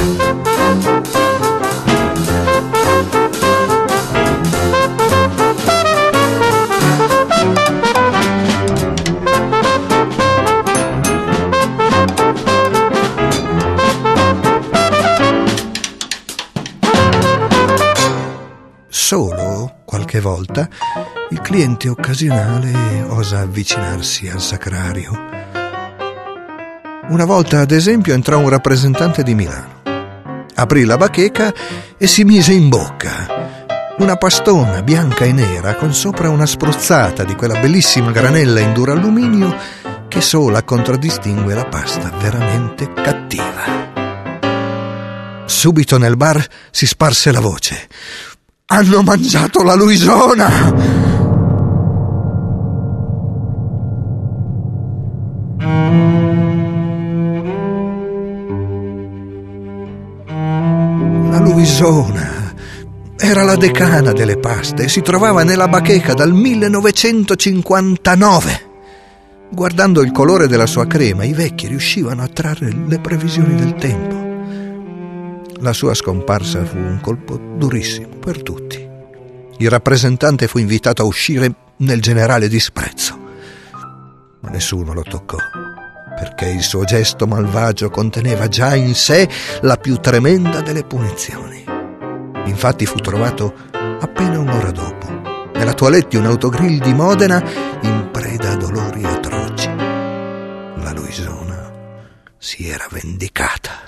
Solo qualche volta il cliente occasionale osa avvicinarsi al sacrario. Una volta, ad esempio, entrò un rappresentante di Milano. Aprì la bacheca e si mise in bocca una pastona bianca e nera con sopra una spruzzata di quella bellissima granella in duralluminio che sola contraddistingue la pasta veramente cattiva. Subito nel bar si sparse la voce: hanno mangiato la Luisona! La Luisona era la decana delle paste e si trovava nella bacheca dal 1959. Guardando il colore della sua crema, i vecchi riuscivano a trarre le previsioni del tempo. La sua scomparsa fu un colpo durissimo per tutti. Il rappresentante fu invitato a uscire nel generale disprezzo, ma nessuno lo toccò, perché il suo gesto malvagio conteneva già in sé la più tremenda delle punizioni. Infatti fu trovato appena un'ora dopo nella toilette di un autogrill di Modena in preda a dolori atroci. La Luisona si era vendicata.